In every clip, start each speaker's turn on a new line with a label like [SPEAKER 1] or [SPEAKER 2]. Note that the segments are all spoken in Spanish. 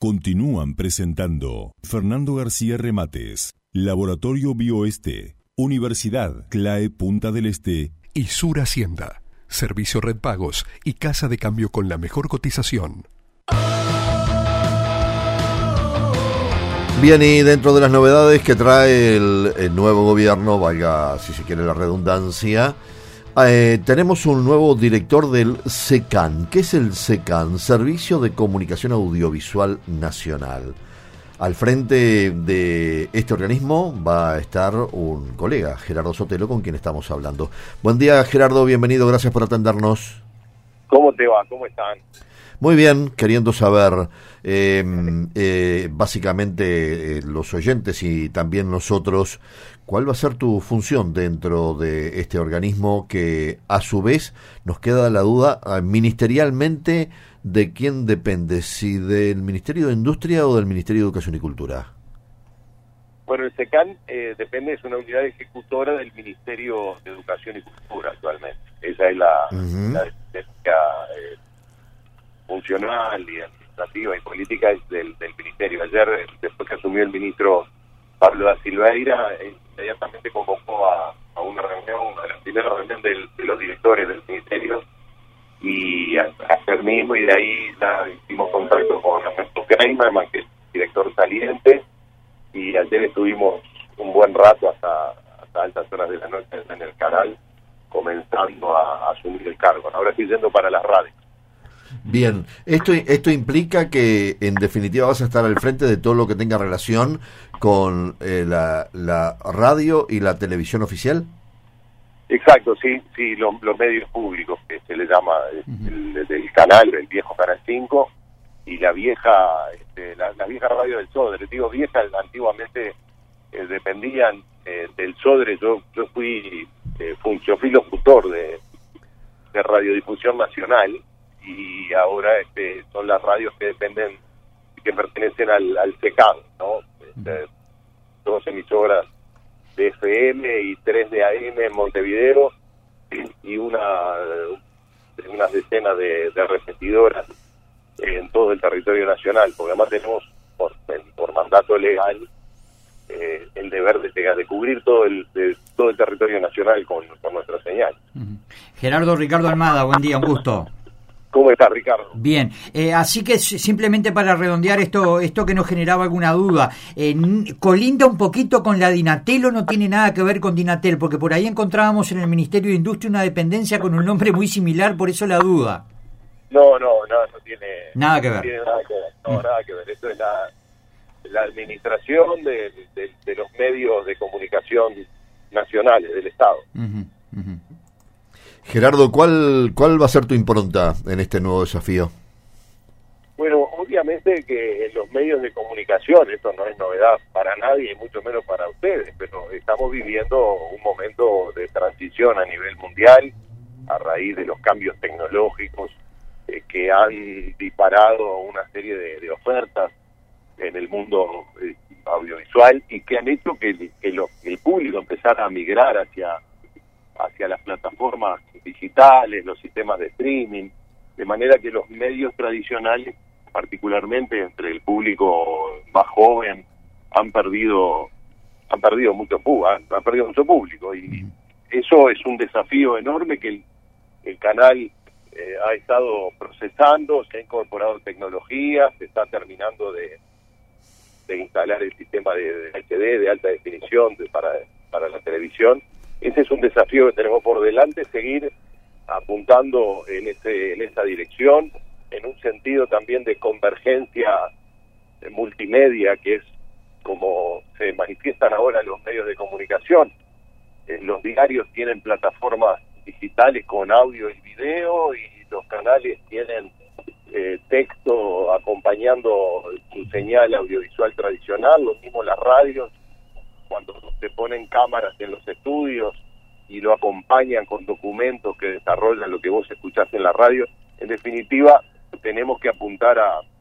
[SPEAKER 1] Continúan presentando Fernando García Remates, Laboratorio Bioeste, Universidad CLAE Punta del Este
[SPEAKER 2] y Sur Hacienda, Servicio Red Pagos y Casa de Cambio con la mejor cotización.
[SPEAKER 3] Bien, y dentro de las novedades que trae el nuevo gobierno, valga si se quiere la redundancia, tenemos un nuevo director del SECAN. ¿Qué es el SECAN? Servicio de Comunicación Audiovisual Nacional. Al frente de este organismo va a estar un colega, Gerardo Sotelo, con quien estamos hablando. Buen día, Gerardo, bienvenido, gracias por atendernos.
[SPEAKER 4] ¿Cómo te va? ¿Cómo están?
[SPEAKER 3] Muy bien, queriendo saber, básicamente los oyentes y también nosotros, ¿cuál va a ser tu función dentro de este organismo que a su vez nos queda la duda ministerialmente de quién depende, si del Ministerio de Industria o del Ministerio de Educación y Cultura?
[SPEAKER 4] Bueno, el SECAN depende, es una unidad ejecutora del Ministerio de Educación y Cultura actualmente. Esa es la dependencia funcional y administrativa y política es del ministerio. Ayer, después que asumió el ministro Pablo da Silveira, inmediatamente convocó a una reunión, a la primera reunión de los directores del ministerio, y ayer mismo, y de ahí ya hicimos contacto con Ernesto Kramerman, que es director saliente, y ayer estuvimos un buen rato hasta altas horas de la noche en el canal, comenzando a asumir el cargo. Ahora estoy yendo para las radios.
[SPEAKER 3] Bien, esto implica que en definitiva vas a estar al frente de todo lo que tenga relación con la radio y la televisión oficial.
[SPEAKER 4] Exacto, sí, los medios públicos, que se le llama del canal, el viejo Canal 5, y la vieja la vieja radio del Sodre. Digo vieja, antiguamente dependían del Sodre. Yo fui locutor de Radiodifusión Nacional, y ahora son las radios que dependen, que pertenecen al SECAN, ¿no? Dos emisoras de FM y 3 de AM en Montevideo, y unas decenas de repetidoras en todo el territorio nacional, porque además tenemos por mandato legal el deber de cubrir todo el territorio nacional con nuestra señal.
[SPEAKER 5] Gerardo, Ricardo Almada, buen día, un gusto.
[SPEAKER 4] ¿Cómo está, Ricardo?
[SPEAKER 5] Bien, así que simplemente para redondear esto que nos generaba alguna duda, ¿colinda un poquito con la Dinatel o no tiene nada que ver con Dinatel? Porque por ahí encontrábamos en el Ministerio de Industria una dependencia con un nombre muy similar, por eso la duda.
[SPEAKER 4] No tiene
[SPEAKER 5] nada que ver.
[SPEAKER 4] No tiene nada que ver, nada que ver. Esto es la administración de los medios de comunicación nacionales del Estado.
[SPEAKER 3] Gerardo, ¿cuál va a ser tu impronta en este nuevo desafío?
[SPEAKER 4] Bueno, obviamente que en los medios de comunicación, esto no es novedad para nadie, y mucho menos para ustedes, pero estamos viviendo un momento de transición a nivel mundial a raíz de los cambios tecnológicos que han disparado una serie de ofertas en el mundo audiovisual, y que han hecho que el público empezara a migrar hacia las plataformas digitales, los sistemas de streaming, de manera que los medios tradicionales, particularmente entre el público más joven, han perdido mucho público, y eso es un desafío enorme que el canal ha estado procesando. Se ha incorporado tecnología, se está terminando de instalar el sistema de HD de alta definición para la televisión. Ese es un desafío que tenemos por delante, seguir apuntando en esa dirección, en un sentido también de convergencia multimedia, que es como se manifiestan ahora los medios de comunicación. Los diarios tienen plataformas digitales con audio y video, y los canales tienen texto acompañando su señal audiovisual tradicional. Lo mismo las radios, cuando se ponen cámaras en los estudios y lo acompañan con documentos que desarrollan lo que vos escuchás en la radio. En definitiva, tenemos que apuntar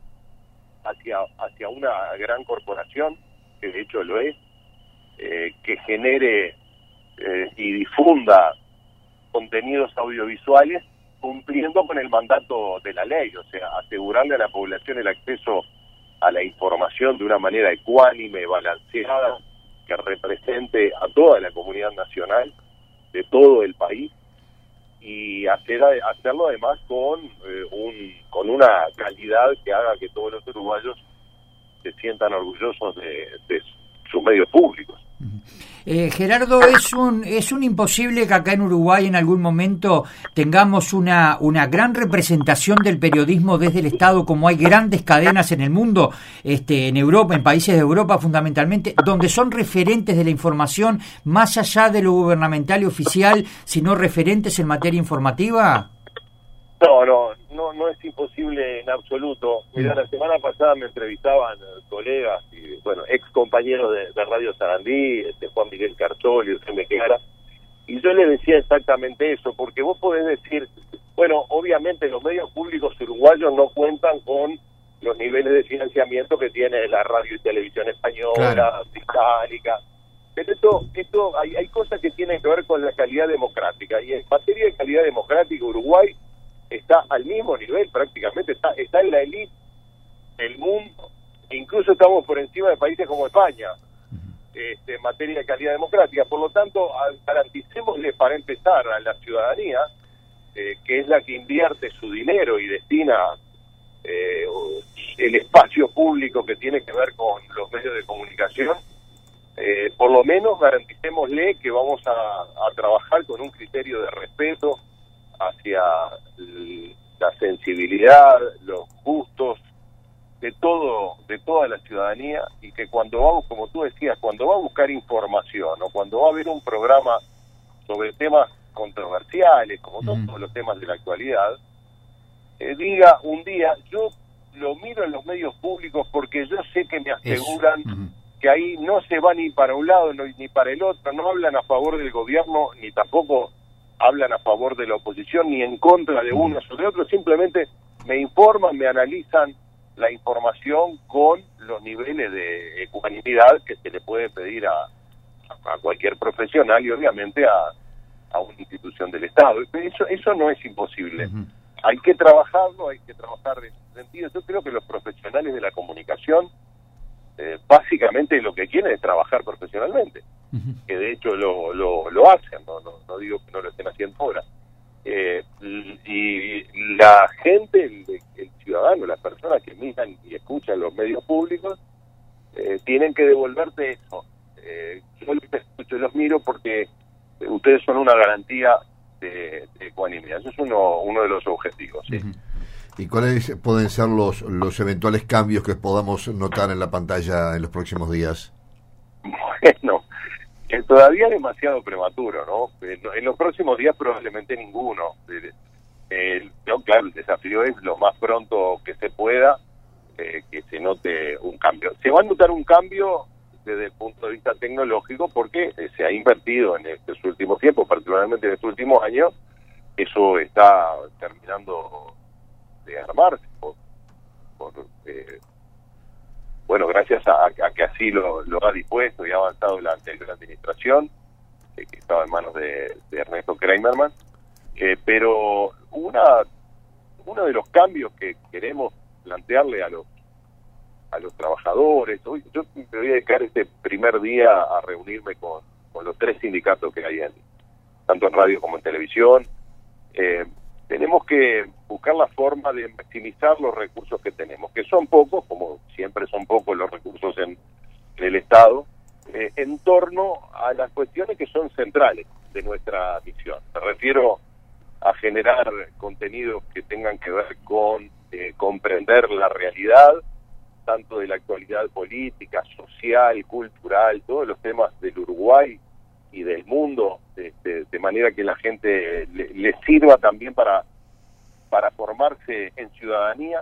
[SPEAKER 4] hacia una gran corporación, que de hecho lo es, que genere y difunda contenidos audiovisuales cumpliendo con el mandato de la ley, o sea, asegurarle a la población el acceso a la información de una manera ecuánime, balanceada, que represente a toda la comunidad nacional de todo el país, y hacerlo además con una calidad que haga que todos los uruguayos se sientan orgullosos de sus medios públicos.
[SPEAKER 5] Gerardo, es un imposible que acá en Uruguay en algún momento tengamos una gran representación del periodismo desde el Estado, como hay grandes cadenas en el mundo, en Europa, en países de Europa fundamentalmente, donde son referentes de la información más allá de lo gubernamental y oficial, sino referentes en materia informativa?
[SPEAKER 4] No es imposible en absoluto. Mirá, la semana pasada me entrevistaban colegas y, ex compañeros de Radio Sarandí, Juan Miguel Carzoli, Eusebio Clara, y yo les decía exactamente eso, porque vos podés decir, obviamente los medios públicos uruguayos no cuentan con los niveles de financiamiento que tiene la radio y televisión española, británica, pero esto hay cosas que tienen que ver con la calidad democrática, y en materia de calidad democrática Uruguay está al mismo nivel, prácticamente está en la élite del mundo, incluso estamos por encima de países como España en materia de calidad democrática. Por lo tanto, garanticémosle para empezar a la ciudadanía, que es la que invierte su dinero y destina el espacio público que tiene que ver con los medios de comunicación, por lo menos garanticémosle que vamos a trabajar con un criterio de respeto hacia la sensibilidad, los gustos de toda la ciudadanía, y que cuando vamos, como tú decías, cuando va a buscar información o cuando va a ver un programa sobre temas controversiales, como todos los temas de la actualidad, diga un día, yo lo miro en los medios públicos porque yo sé que me aseguran que ahí no se va ni para un lado ni para el otro, no hablan a favor del gobierno ni tampoco hablan a favor de la oposición ni en contra de uno o de otro, simplemente me informan, me analizan la información con los niveles de ecuanimidad que se le puede pedir a cualquier profesional y obviamente a una institución del Estado. Eso no es imposible. Hay que trabajarlo, hay que trabajar en ese sentido. Yo creo que los profesionales de la comunicación básicamente lo que quieren es trabajar profesionalmente, que de hecho lo hacen, no digo que no lo estén haciendo ahora. Y la gente, el ciudadano, las personas que miran y escuchan los medios públicos, tienen que devolverte eso. Yo los escucho y los miro porque ustedes son una garantía de ecuanimidad. Eso es uno de los objetivos, ¿sí?
[SPEAKER 3] ¿Y cuáles pueden ser los eventuales cambios que podamos notar en la pantalla en los próximos días?
[SPEAKER 4] Bueno, todavía es demasiado prematuro, ¿no? En los próximos días probablemente ninguno. Claro, el desafío es lo más pronto que se pueda que se note un cambio. Se va a notar un cambio desde el punto de vista tecnológico porque se ha invertido en estos últimos tiempos, particularmente en estos últimos años. Eso está terminando de armarse gracias a que así lo ha dispuesto y ha avanzado la anterior administración, que estaba en manos de Ernesto Kramerman, pero uno de los cambios que queremos plantearle a los trabajadores, hoy yo me voy a dedicar este primer día a reunirme con los 3 sindicatos que hay tanto en radio como en televisión. Tenemos que buscar la forma de maximizar los recursos que tenemos, que son pocos, como siempre son pocos los recursos en el Estado, en torno a las cuestiones que son centrales de nuestra misión. Me refiero a generar contenidos que tengan que ver con comprender la realidad, tanto de la actualidad política, social, cultural, todos los temas del Uruguay y del mundo, de manera que la gente le sirva también para formarse en ciudadanía,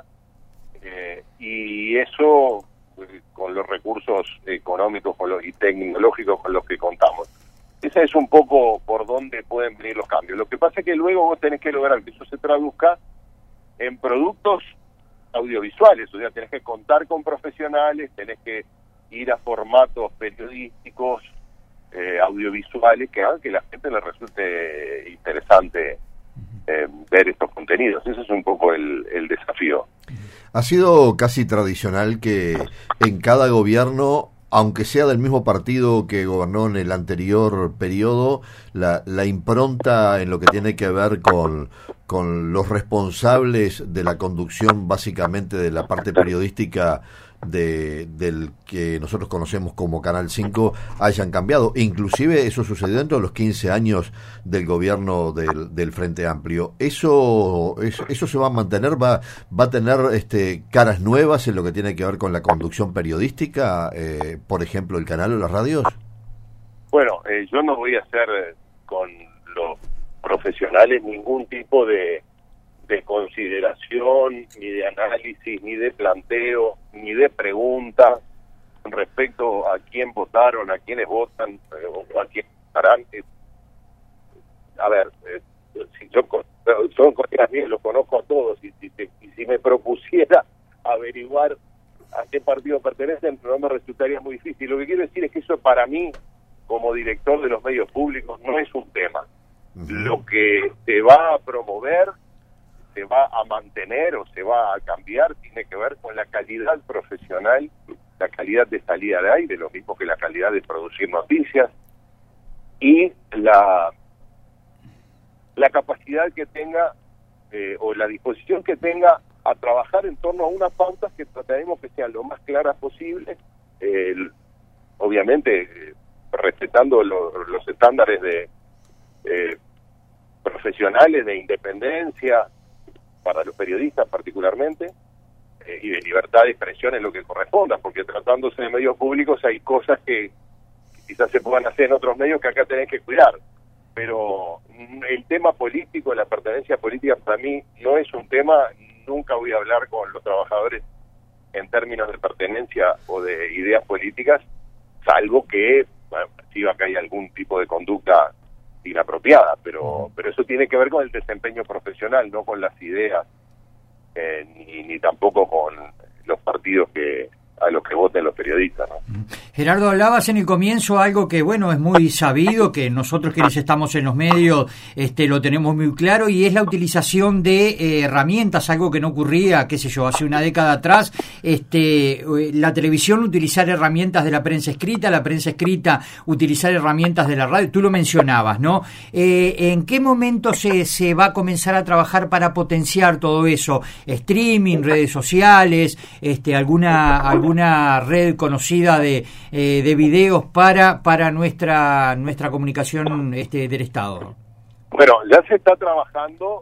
[SPEAKER 4] y eso con los recursos económicos y tecnológicos con los que contamos. Ese es un poco por dónde pueden venir los cambios. Lo que pasa es que luego vos tenés que lograr que eso se traduzca en productos audiovisuales, o sea, tenés que contar con profesionales, tenés que ir a formatos periodísticos, audiovisuales, que hagan que la gente le resulte interesante ver estos contenidos. Ese es un poco el desafío.
[SPEAKER 3] Ha sido casi tradicional que en cada gobierno, aunque sea del mismo partido que gobernó en el anterior periodo, la impronta en lo que tiene que ver con los responsables de la conducción básicamente de la parte periodística del que nosotros conocemos como Canal 5 hayan cambiado. Inclusive eso sucedió dentro de los 15 años del gobierno del Frente Amplio. Eso se va a mantener, va a tener caras nuevas en lo que tiene que ver con la conducción periodística, por ejemplo, el canal o las radios.
[SPEAKER 4] Bueno, yo no voy a hacer con los profesionales ningún tipo de consideración, ni de análisis, ni de planteo, ni de pregunta con respecto a quién votaron, a quiénes votan, o a quién votarán. A ver, si son colegas míos, los conozco a todos, y si me propusiera averiguar a qué partido pertenecen, no me resultaría muy difícil. Lo que quiero decir es que eso para mí, como director de los medios públicos, no es un tema. Lo que se va a promover, se va a mantener o se va a cambiar, tiene que ver con la calidad profesional, la calidad de salida de aire, lo mismo que la calidad de producir noticias, y la capacidad que tenga o la disposición que tenga a trabajar en torno a unas pautas que trataremos que sean lo más claras posible, obviamente respetando los estándares de profesionales de independencia para los periodistas particularmente, y de libertad de expresión en lo que corresponda, porque tratándose de medios públicos hay cosas que quizás se puedan hacer en otros medios que acá tenés que cuidar, pero el tema político, la pertenencia política para mí no es un tema. Nunca voy a hablar con los trabajadores en términos de pertenencia o de ideas políticas, salvo que perciba que hay algún tipo de conducta inapropiada, pero eso tiene que ver con el desempeño profesional, no con las ideas, ni tampoco con los partidos a los que voten los periodistas, ¿no?
[SPEAKER 5] Gerardo, hablabas en el comienzo algo que, bueno, es muy sabido, que nosotros quienes estamos en los medios lo tenemos muy claro, y es la utilización de herramientas, algo que no ocurría, qué sé yo, hace una década atrás, la televisión utilizar herramientas de la prensa escrita utilizar herramientas de la radio, tú lo mencionabas, ¿no? ¿En qué momento se va a comenzar a trabajar para potenciar todo eso? ¿Streaming, redes sociales, alguna red conocida de videos para nuestra comunicación del Estado?
[SPEAKER 4] Bueno, ya se está trabajando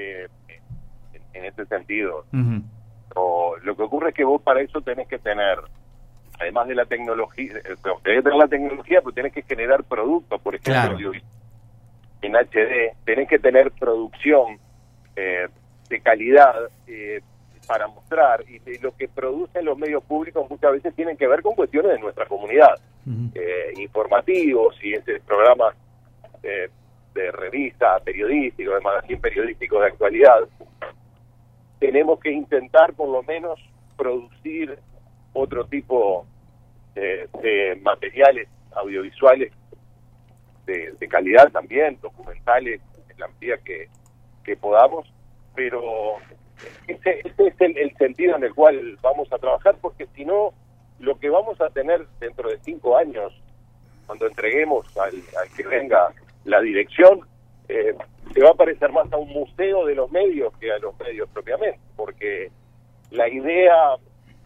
[SPEAKER 4] en este sentido. Lo que ocurre es que vos para eso tenés que tener, además de la tecnología, pero tenés que generar productos, por ejemplo, claro, en HD, tenés que tener producción de calidad para mostrar, y lo que producen los medios públicos muchas veces tienen que ver con cuestiones de nuestra comunidad, informativos y programas de revista periodísticos, de magazine periodístico de actualidad. Tenemos que intentar por lo menos producir otro tipo de materiales audiovisuales de calidad también, documentales en la medida que podamos, pero ese es el sentido en el cual vamos a trabajar, porque si no, lo que vamos a tener dentro de 5 años, cuando entreguemos al que venga la dirección, se va a parecer más a un museo de los medios que a los medios propiamente, porque la idea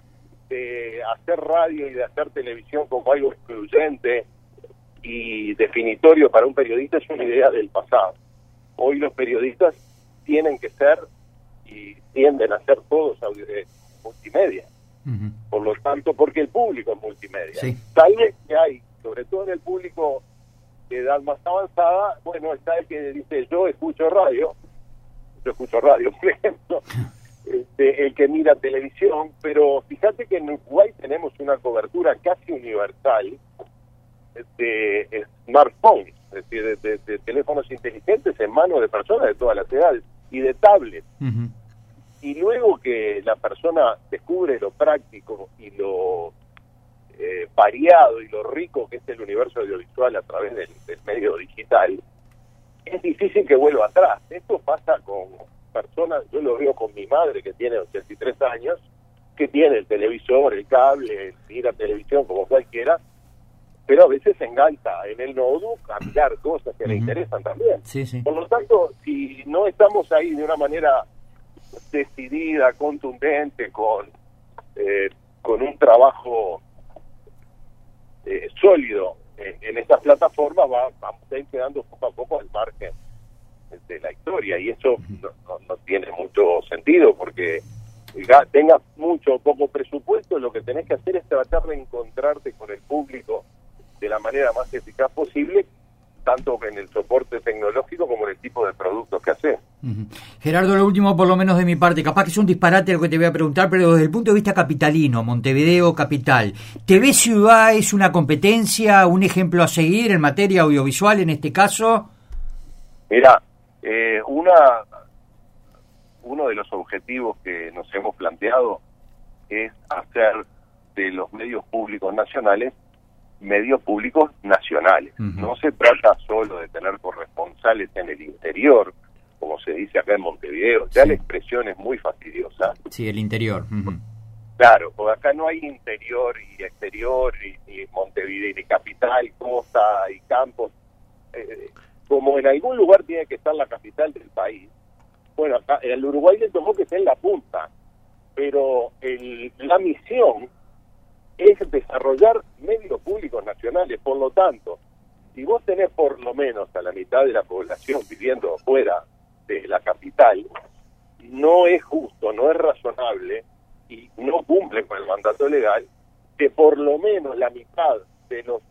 [SPEAKER 4] de hacer radio y de hacer televisión como algo excluyente y definitorio para un periodista es una idea del pasado. Hoy los periodistas tienen que ser y tienden a ser todos multimedia. Por lo tanto, porque el público es multimedia. Sí. Tal vez que hay, sobre todo en el público de edad más avanzada, bueno, está el que dice, yo escucho radio, por ejemplo, el que mira televisión, pero fíjate que en Uruguay tenemos una cobertura casi universal de smartphones, es decir, de teléfonos inteligentes en manos de personas de todas las edades, y de tablets. Y luego que la persona descubre lo práctico y lo variado y lo rico que es el universo audiovisual a través del medio digital, es difícil que vuelva atrás. Esto pasa con personas, yo lo veo con mi madre que tiene 83 años, que tiene el televisor, el cable, ir a televisión como cualquiera, pero a veces se engancha en el notebook a mirar cosas que le interesan también.
[SPEAKER 5] Sí, sí.
[SPEAKER 4] Por lo tanto, si no estamos ahí de una manera decidida, contundente, con un trabajo sólido en estas plataformas, vamos a ir quedando poco a poco al margen de la historia, y eso no tiene mucho sentido, porque tengas mucho o poco presupuesto, lo que tenés que hacer es tratar de encontrarte con el público de la manera más eficaz posible, tanto en el soporte tecnológico como en el tipo de productos que haces.
[SPEAKER 5] Gerardo, lo último por lo menos de mi parte, capaz que es un disparate lo que te voy a preguntar, pero desde el punto de vista capitalino, Montevideo capital, ¿TV Ciudad es una competencia, un ejemplo a seguir en materia audiovisual en este caso?
[SPEAKER 4] Mira, uno de los objetivos que nos hemos planteado es hacer de los medios públicos nacionales medios públicos nacionales. No se trata solo de tener corresponsales en el interior, como se dice acá en Montevideo. Ya la expresión es muy fastidiosa.
[SPEAKER 5] Sí, el interior.
[SPEAKER 4] Claro, porque acá no hay interior y exterior, ni Montevideo, ni capital, costa y campos. Como en algún lugar tiene que estar la capital del país. Bueno, acá el Uruguay le tomó que esté en la punta, pero la misión es desarrollar medios públicos nacionales. Por lo tanto, si vos tenés por lo menos a la mitad de la población viviendo fuera de la capital, no es justo, no es razonable y no cumple con el mandato legal que por lo menos la mitad de los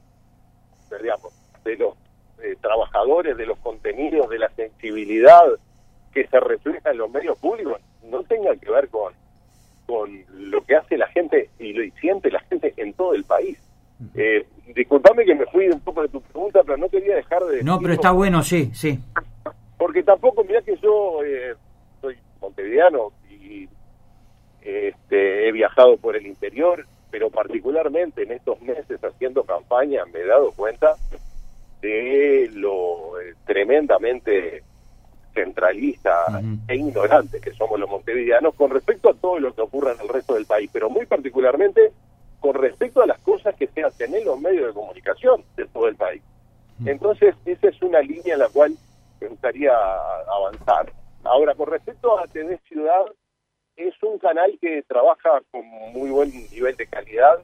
[SPEAKER 4] trabajadores, de los contenidos, de la sensibilidad que se refleja en los medios públicos no tenga que ver con lo que hace la gente y lo siente la gente en todo el país. Disculpame que me fui un poco de tu pregunta, pero no quería dejar de...
[SPEAKER 5] No, pero está bueno, sí.
[SPEAKER 4] Porque tampoco, mirá que yo soy montevideano y he viajado por el interior, pero particularmente en estos meses haciendo campaña me he dado cuenta de lo tremendamente centralista e ignorante que somos los montevideanos con respecto a todo lo que ocurre en el resto del país, pero muy particularmente con respecto a las cosas que se hacen en los medios de comunicación de todo el país. Entonces, esa es una línea en la cual me gustaría avanzar. Ahora, con respecto a TV Ciudad, es un canal que trabaja con muy buen nivel de calidad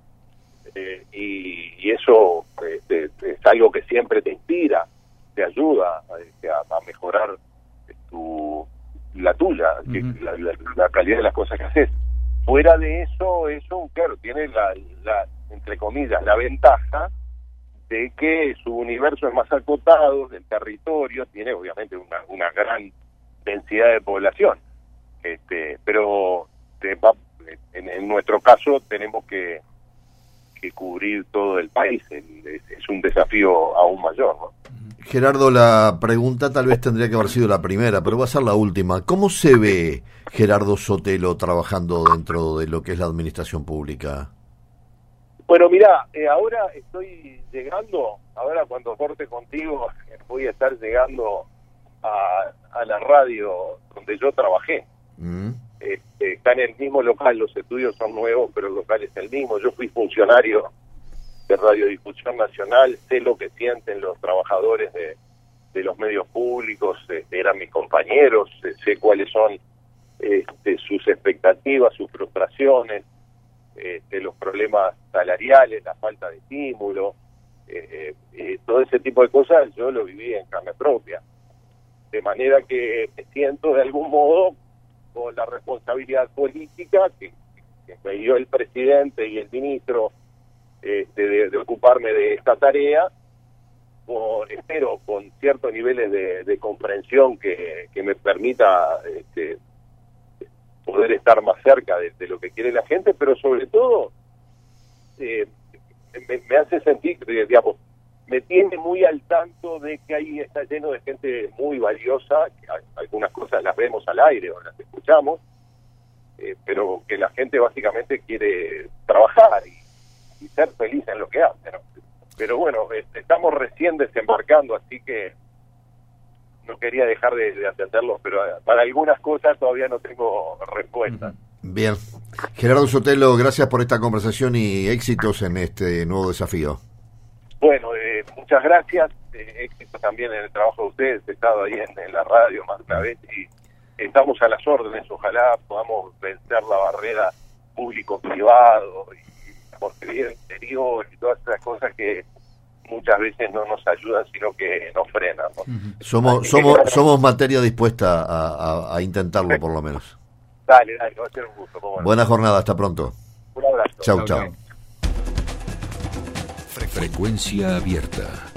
[SPEAKER 4] y eso es algo que siempre te inspira, te ayuda a mejorar la tuya, la calidad de las cosas que haces. Fuera de eso, claro, tiene la entre comillas, la ventaja de que su universo es más acotado, del territorio, tiene obviamente una gran densidad de población, pero en nuestro caso tenemos que cubrir todo el país, es un desafío aún mayor, ¿no?
[SPEAKER 3] Gerardo, la pregunta tal vez tendría que haber sido la primera, pero va a ser la última. ¿Cómo se ve Gerardo Sotelo trabajando dentro de lo que es la administración pública?
[SPEAKER 4] Bueno, mira, ahora estoy llegando, ahora cuando corte contigo, voy a estar llegando a la radio donde yo trabajé. Está en el mismo local, los estudios son nuevos, pero el local es el mismo. Yo fui funcionario de Radiodifusión Nacional, sé lo que sienten los trabajadores de los medios públicos, eran mis compañeros, sé cuáles son sus expectativas, sus frustraciones, los problemas salariales, la falta de estímulo, todo ese tipo de cosas yo lo viví en carne propia. De manera que me siento de algún modo con la responsabilidad política que me dio el presidente y el ministro de ocuparme de esta tarea, espero con ciertos niveles de comprensión que me permita poder estar más cerca de lo que quiere la gente, pero sobre todo me hace sentir, digamos, me tiene muy al tanto de que ahí está lleno de gente muy valiosa, que algunas cosas las vemos al aire o las escuchamos, pero que la gente básicamente quiere trabajar y ser feliz en lo que hace, ¿no? Pero bueno, estamos recién desembarcando, así que no quería dejar de atenderlos, pero para algunas cosas todavía no tengo respuesta.
[SPEAKER 3] Bien. Gerardo Sotelo, gracias por esta conversación y éxitos en este nuevo desafío.
[SPEAKER 4] Bueno, muchas gracias, éxito también en el trabajo de ustedes, he estado ahí en la radio más de una vez y estamos a las órdenes, ojalá podamos vencer la barrera público-privado y porquería exterior y todas esas cosas que muchas veces no nos ayudan, sino que nos frenan, ¿no?
[SPEAKER 3] Somos materia dispuesta a intentarlo, por lo menos.
[SPEAKER 4] Dale, va a ser un gusto.
[SPEAKER 3] Buena jornada, hasta pronto.
[SPEAKER 4] Un abrazo.
[SPEAKER 3] Chau.
[SPEAKER 2] Frecuencia abierta.